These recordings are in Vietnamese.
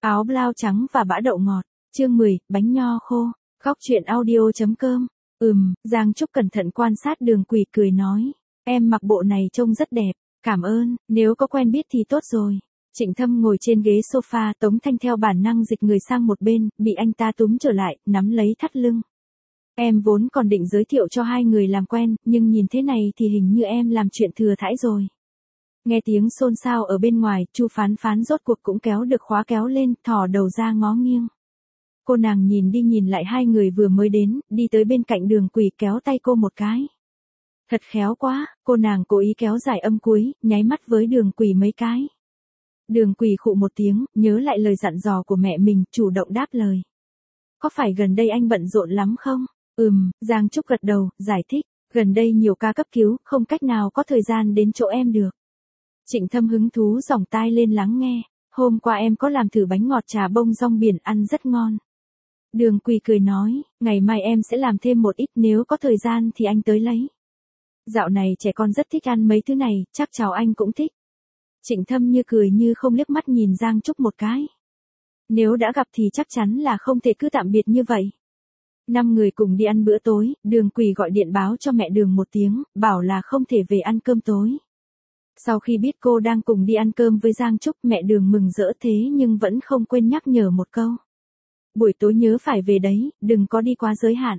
Áo blau trắng và bã đậu ngọt. Chương 10, bánh nho khô. Góc truyện audio.com. Giang Trúc cẩn thận quan sát Đường Quỳ cười nói. Em mặc bộ này trông rất đẹp. Cảm ơn, nếu có quen biết thì tốt rồi. Trịnh Thâm ngồi trên ghế sofa, Tống Thanh theo bản năng dịch người sang một bên, bị anh ta túm trở lại, nắm lấy thắt lưng. Em vốn còn định giới thiệu cho hai người làm quen, nhưng nhìn thế này thì hình như em làm chuyện thừa thãi rồi. Nghe tiếng xôn xao ở bên ngoài, Chu Phán Phán rốt cuộc cũng kéo được khóa kéo lên, thò đầu ra ngó nghiêng. Cô nàng nhìn đi nhìn lại hai người vừa mới đến, đi tới bên cạnh Đường Quỳ kéo tay cô một cái. Thật khéo quá, cô nàng cố ý kéo dài âm cuối, nháy mắt với Đường Quỳ mấy cái. Đường Quỳ khụ một tiếng, nhớ lại lời dặn dò của mẹ mình, chủ động đáp lời. Có phải gần đây anh bận rộn lắm không? Giang Trúc gật đầu, giải thích. Gần đây nhiều ca cấp cứu, không cách nào có thời gian đến chỗ em được. Trịnh Thâm hứng thú dòng tai lên lắng nghe. Hôm qua em có làm thử bánh ngọt trà bông rong biển ăn rất ngon. Đường Quỳ cười nói, ngày mai em sẽ làm thêm một ít, nếu có thời gian thì anh tới lấy. Dạo này trẻ con rất thích ăn mấy thứ này, chắc cháu anh cũng thích. Trịnh Thâm như cười như không liếc mắt nhìn Giang Trúc một cái. Nếu đã gặp thì chắc chắn là không thể cứ tạm biệt như vậy. 5 người cùng đi ăn bữa tối, Đường Quỳ gọi điện báo cho mẹ Đường một tiếng, bảo là không thể về ăn cơm tối. Sau khi biết cô đang cùng đi ăn cơm với Giang Trúc, mẹ Đường mừng rỡ thế nhưng vẫn không quên nhắc nhở một câu. Buổi tối nhớ phải về đấy, đừng có đi quá giới hạn.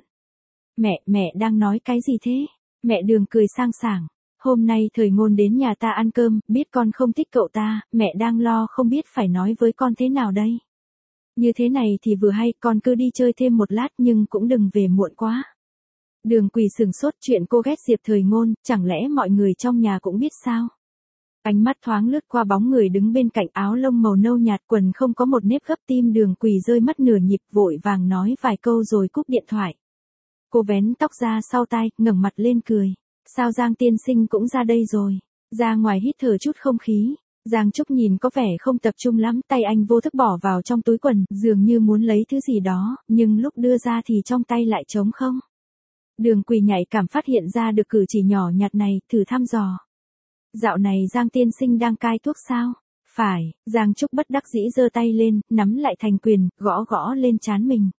Mẹ đang nói cái gì thế? Mẹ Đường cười sang sảng. Hôm nay Thời Ngôn đến nhà ta ăn cơm, biết con không thích cậu ta, mẹ đang lo không biết phải nói với con thế nào đây. Như thế này thì vừa hay, con cứ đi chơi thêm một lát nhưng cũng đừng về muộn quá. Đường Quỳ sừng sốt, chuyện cô ghét Diệp Thời Ngôn, chẳng lẽ mọi người trong nhà cũng biết sao? Ánh mắt thoáng lướt qua bóng người đứng bên cạnh, áo lông màu nâu nhạt, quần không có một nếp gấp, tim Đường Quỳ rơi mất nửa nhịp, vội vàng nói vài câu rồi cúp điện thoại. Cô vén tóc ra sau tai, ngẩng mặt lên cười. Sao Giang tiên sinh cũng ra đây rồi? Ra ngoài hít thở chút không khí. Giang Trúc nhìn có vẻ không tập trung lắm, tay anh vô thức bỏ vào trong túi quần, dường như muốn lấy thứ gì đó, nhưng lúc đưa ra thì trong tay lại trống không. Đường Quỳ nhạy cảm phát hiện ra được cử chỉ nhỏ nhặt này, thử thăm dò. Dạo này Giang tiên sinh đang cai thuốc sao? Phải, Giang Trúc bất đắc dĩ giơ tay lên, nắm lại thành quyền, gõ gõ lên trán mình.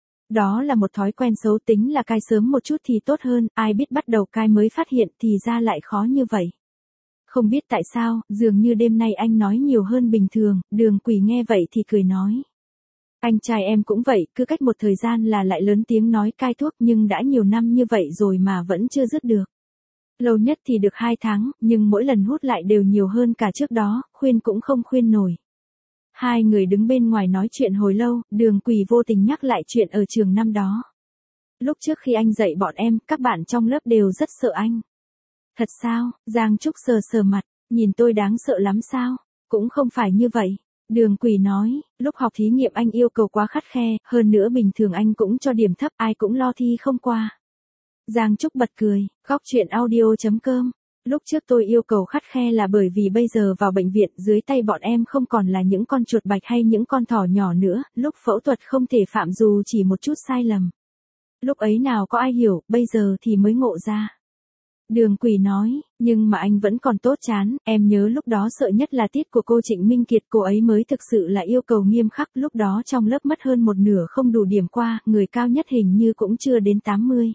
Đó là một thói quen xấu, tính là cai sớm một chút thì tốt hơn, ai biết bắt đầu cai mới phát hiện thì ra lại khó như vậy. Không biết tại sao, dường như đêm nay anh nói nhiều hơn bình thường, Đường Quỳ nghe vậy thì cười nói. Anh trai em cũng vậy, cứ cách một thời gian là lại lớn tiếng nói cai thuốc, nhưng đã nhiều năm như vậy rồi mà vẫn chưa dứt được. Lâu nhất thì được 2 tháng, nhưng mỗi lần hút lại đều nhiều hơn cả trước đó, khuyên cũng không khuyên nổi. Hai người đứng bên ngoài nói chuyện hồi lâu, Đường Quỳ vô tình nhắc lại chuyện ở trường năm đó. Lúc trước khi anh dạy bọn em, các bạn trong lớp đều rất sợ anh. Thật sao? Giang Trúc sờ sờ mặt, nhìn tôi đáng sợ lắm sao? Cũng không phải như vậy. Đường Quỳ nói, lúc học thí nghiệm anh yêu cầu quá khắt khe, hơn nữa bình thường anh cũng cho điểm thấp, ai cũng lo thi không qua. Giang Trúc bật cười, góc truyện audio.com. Lúc trước tôi yêu cầu khắt khe là bởi vì bây giờ vào bệnh viện, dưới tay bọn em không còn là những con chuột bạch hay những con thỏ nhỏ nữa, lúc phẫu thuật không thể phạm dù chỉ một chút sai lầm. Lúc ấy nào có ai hiểu, bây giờ thì mới ngộ ra. Đường Quỳ nói, nhưng mà anh vẫn còn tốt chán, em nhớ lúc đó sợ nhất là tiết của cô Trịnh Minh Kiệt, cô ấy mới thực sự là yêu cầu nghiêm khắc, lúc đó trong lớp mất hơn một nửa không đủ điểm qua, người cao nhất hình như cũng chưa đến 80.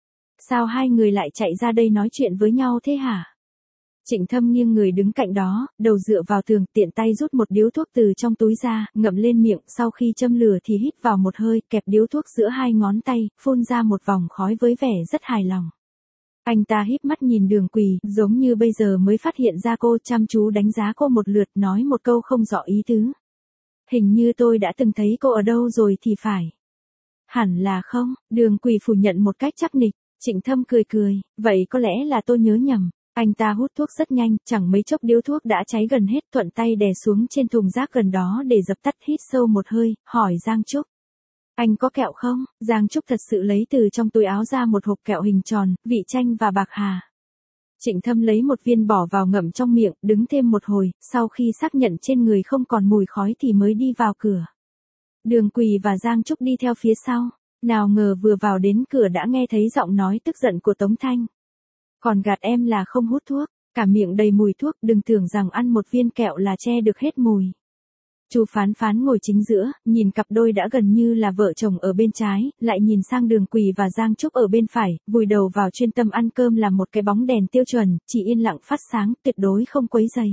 Sao hai người lại chạy ra đây nói chuyện với nhau thế hả? Trịnh Thâm nghiêng người đứng cạnh đó, đầu dựa vào tường, tiện tay rút một điếu thuốc từ trong túi ra, ngậm lên miệng, sau khi châm lửa thì hít vào một hơi, kẹp điếu thuốc giữa hai ngón tay, phun ra một vòng khói với vẻ rất hài lòng. Anh ta híp mắt nhìn Đường Quỳ, giống như bây giờ mới phát hiện ra cô, chăm chú đánh giá cô một lượt, nói một câu không rõ ý tứ. Hình như tôi đã từng thấy cô ở đâu rồi thì phải. Hẳn là không, Đường Quỳ phủ nhận một cách chắc nịch. Trịnh Thâm cười cười, vậy có lẽ là tôi nhớ nhầm. Anh ta hút thuốc rất nhanh, chẳng mấy chốc điếu thuốc đã cháy gần hết, thuận tay đè xuống trên thùng rác gần đó để dập tắt, hít sâu một hơi, hỏi Giang Trúc. Anh có kẹo không? Giang Trúc thật sự lấy từ trong túi áo ra một hộp kẹo hình tròn, vị chanh và bạc hà. Trịnh Thâm lấy một viên bỏ vào ngậm trong miệng, đứng thêm một hồi, sau khi xác nhận trên người không còn mùi khói thì mới đi vào cửa. Đường Quỳ và Giang Trúc đi theo phía sau. Nào ngờ vừa vào đến cửa đã nghe thấy giọng nói tức giận của Tống Thanh. Còn gạt em là không hút thuốc, cả miệng đầy mùi thuốc, đừng tưởng rằng ăn một viên kẹo là che được hết mùi. Chu Phán Phán ngồi chính giữa, nhìn cặp đôi đã gần như là vợ chồng ở bên trái, lại nhìn sang Đường Quỳ và Giang Trúc ở bên phải, vùi đầu vào chuyên tâm ăn cơm làm một cái bóng đèn tiêu chuẩn, chỉ yên lặng phát sáng, tuyệt đối không quấy rầy.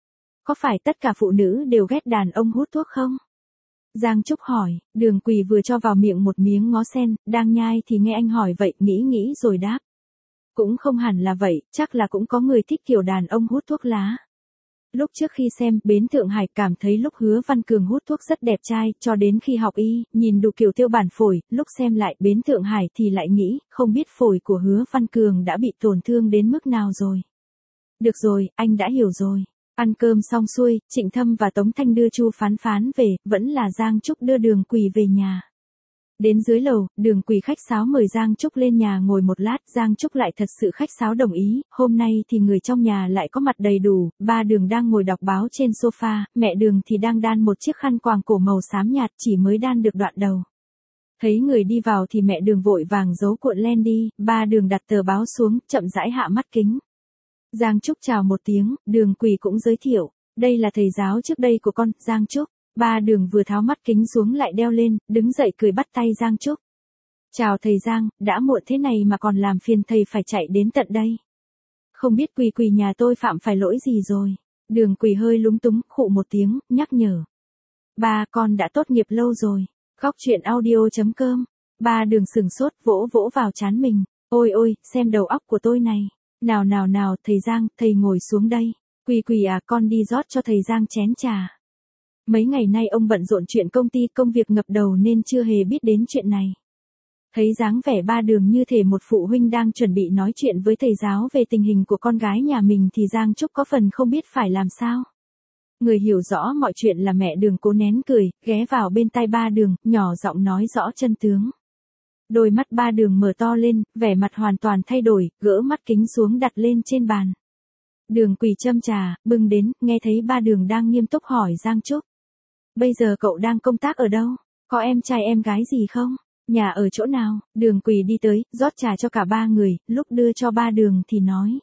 Có phải tất cả phụ nữ đều ghét đàn ông hút thuốc không? Giang Trúc hỏi, Đường Quỳ vừa cho vào miệng một miếng ngó sen, đang nhai thì nghe anh hỏi vậy, nghĩ rồi đáp. Cũng không hẳn là vậy, chắc là cũng có người thích kiểu đàn ông hút thuốc lá. Lúc trước khi xem Bến Thượng Hải cảm thấy lúc Hứa Văn Cường hút thuốc rất đẹp trai, cho đến khi học y, nhìn đủ kiểu tiêu bản phổi, lúc xem lại Bến Thượng Hải thì lại nghĩ, không biết phổi của Hứa Văn Cường đã bị tổn thương đến mức nào rồi. Được rồi, anh đã hiểu rồi. Ăn cơm xong xuôi, Trịnh Thâm và Tống Thanh đưa Chu Phán Phán về, vẫn là Giang Trúc đưa Đường Quỳ về nhà. Đến dưới lầu, Đường Quỳ khách sáo mời Giang Trúc lên nhà ngồi một lát, Giang Trúc lại thật sự khách sáo đồng ý, hôm nay thì người trong nhà lại có mặt đầy đủ, ba Đường đang ngồi đọc báo trên sofa, mẹ Đường thì đang đan một chiếc khăn quàng cổ màu xám nhạt chỉ mới đan được đoạn đầu. Thấy người đi vào thì mẹ Đường vội vàng giấu cuộn len đi, ba Đường đặt tờ báo xuống, chậm rãi hạ mắt kính. Giang Trúc chào một tiếng, Đường Quỳ cũng giới thiệu, đây là thầy giáo trước đây của con, Giang Trúc. Ba Đường vừa tháo mắt kính xuống lại đeo lên, đứng dậy cười bắt tay Giang Trúc. Chào thầy Giang, đã muộn thế này mà còn làm phiền thầy phải chạy đến tận đây. Không biết Quỳ nhà tôi phạm phải lỗi gì rồi. Đường Quỳ hơi lúng túng, khụ một tiếng, nhắc nhở. Ba, con đã tốt nghiệp lâu rồi. Góc chuyện audio.com. Ba Đường sừng sốt, vỗ vào trán mình. Ôi, xem đầu óc của tôi này. Nào, thầy Giang, thầy ngồi xuống đây. Quỳ à, con đi rót cho thầy Giang chén trà. Mấy ngày nay ông bận rộn chuyện công ty, công việc ngập đầu nên chưa hề biết đến chuyện này. Thấy dáng vẻ ba Đường như thể một phụ huynh đang chuẩn bị nói chuyện với thầy giáo về tình hình của con gái nhà mình thì Giang Trúc có phần không biết phải làm sao. Người hiểu rõ mọi chuyện là mẹ Đường cố nén cười, ghé vào bên tai ba Đường, nhỏ giọng nói rõ chân tướng. Đôi mắt ba Đường mở to lên, vẻ mặt hoàn toàn thay đổi, gỡ mắt kính xuống đặt lên trên bàn. Đường Quỳ châm trà, bưng đến, nghe thấy ba Đường đang nghiêm túc hỏi Giang Trúc. Bây giờ cậu đang công tác ở đâu? Có em trai em gái gì không? Nhà ở chỗ nào? Đường Quỳ đi tới, rót trà cho cả ba người, lúc đưa cho ba Đường thì nói.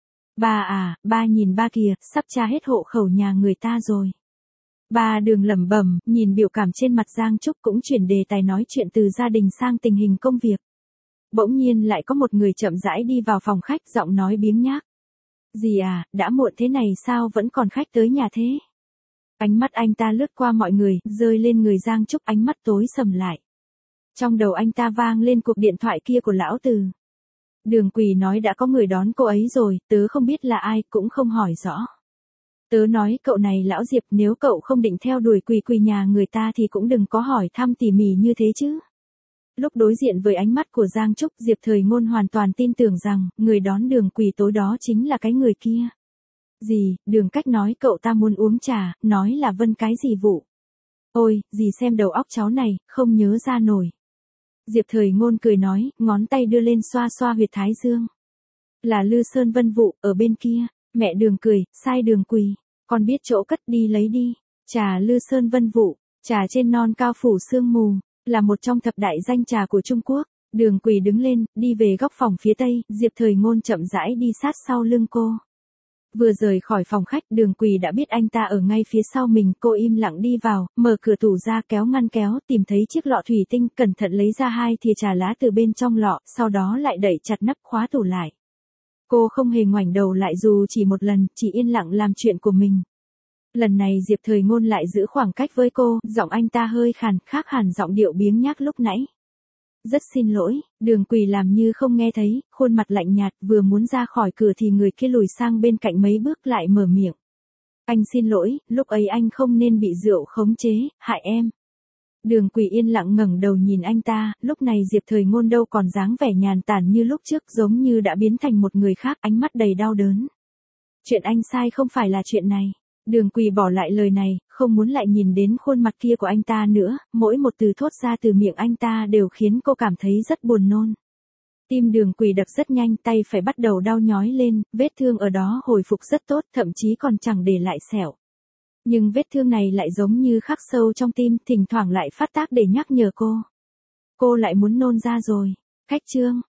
Ba à, ba nhìn ba kìa, sắp tra hết hộ khẩu nhà người ta rồi. Ba Đường lẩm bẩm, nhìn biểu cảm trên mặt Giang Trúc cũng chuyển đề tài nói chuyện từ gia đình sang tình hình công việc. Bỗng nhiên lại có một người chậm rãi đi vào phòng khách, giọng nói biếng nhác. Dì à, đã muộn thế này sao vẫn còn khách tới nhà thế? Ánh mắt anh ta lướt qua mọi người, rơi lên người Giang Trúc, ánh mắt tối sầm lại. Trong đầu anh ta vang lên cuộc điện thoại kia của lão Từ. Đường Quỳ nói đã có người đón cô ấy rồi, tớ không biết là ai, cũng không hỏi rõ. Tớ nói cậu này lão Diệp, nếu cậu không định theo đuổi Quỳ nhà người ta thì cũng đừng có hỏi thăm tỉ mỉ như thế chứ. Lúc đối diện với ánh mắt của Giang Trúc, Diệp Thời Ngôn hoàn toàn tin tưởng rằng, người đón Đường Quỳ tối đó chính là cái người kia. Dì, Đường Cách nói cậu ta muốn uống trà, nói là Vân cái gì vụ. Ôi, dì xem đầu óc cháu này, không nhớ ra nổi. Diệp Thời Ngôn cười nói, ngón tay đưa lên xoa huyệt thái dương. Là Lư Sơn Vân vụ, ở bên kia. Mẹ Đường cười, sai Đường Quỳ. Con biết chỗ cất, đi lấy đi. Trà Lư Sơn Vân vụ, trà trên non cao phủ sương mù, là một trong thập đại danh trà của Trung Quốc. Đường Quỳ đứng lên, đi về góc phòng phía tây, Diệp Thời Ngôn chậm rãi đi sát sau lưng cô. Vừa rời khỏi phòng khách, Đường Quỳ đã biết anh ta ở ngay phía sau mình, cô im lặng đi vào, mở cửa tủ ra, kéo ngăn kéo, tìm thấy chiếc lọ thủy tinh, cẩn thận lấy ra 2 thìa trà lá từ bên trong lọ, sau đó lại đẩy chặt nắp khóa tủ lại. Cô không hề ngoảnh đầu lại dù chỉ một lần, chỉ yên lặng làm chuyện của mình. Lần này Diệp Thời Ngôn lại giữ khoảng cách với cô, giọng anh ta hơi khàn, khác hẳn giọng điệu biếng nhác lúc nãy. Rất xin lỗi, Đường Quỳ làm như không nghe thấy, khuôn mặt lạnh nhạt, vừa muốn ra khỏi cửa thì người kia lùi sang bên cạnh mấy bước lại mở miệng. Anh xin lỗi, lúc ấy anh không nên bị rượu khống chế, hại em. Đường Quỳ yên lặng ngẩng đầu nhìn anh ta, lúc này Diệp Thời Ngôn đâu còn dáng vẻ nhàn tản như lúc trước, giống như đã biến thành một người khác, ánh mắt đầy đau đớn. Chuyện anh sai không phải là chuyện này. Đường Quỳ bỏ lại lời này, không muốn lại nhìn đến khuôn mặt kia của anh ta nữa, mỗi một từ thốt ra từ miệng anh ta đều khiến cô cảm thấy rất buồn nôn. Tim Đường Quỳ đập rất nhanh, tay phải bắt đầu đau nhói lên, vết thương ở đó hồi phục rất tốt, thậm chí còn chẳng để lại sẹo. Nhưng vết thương này lại giống như khắc sâu trong tim, thỉnh thoảng lại phát tác để nhắc nhở cô. Cô lại muốn nôn ra rồi. Khách trương,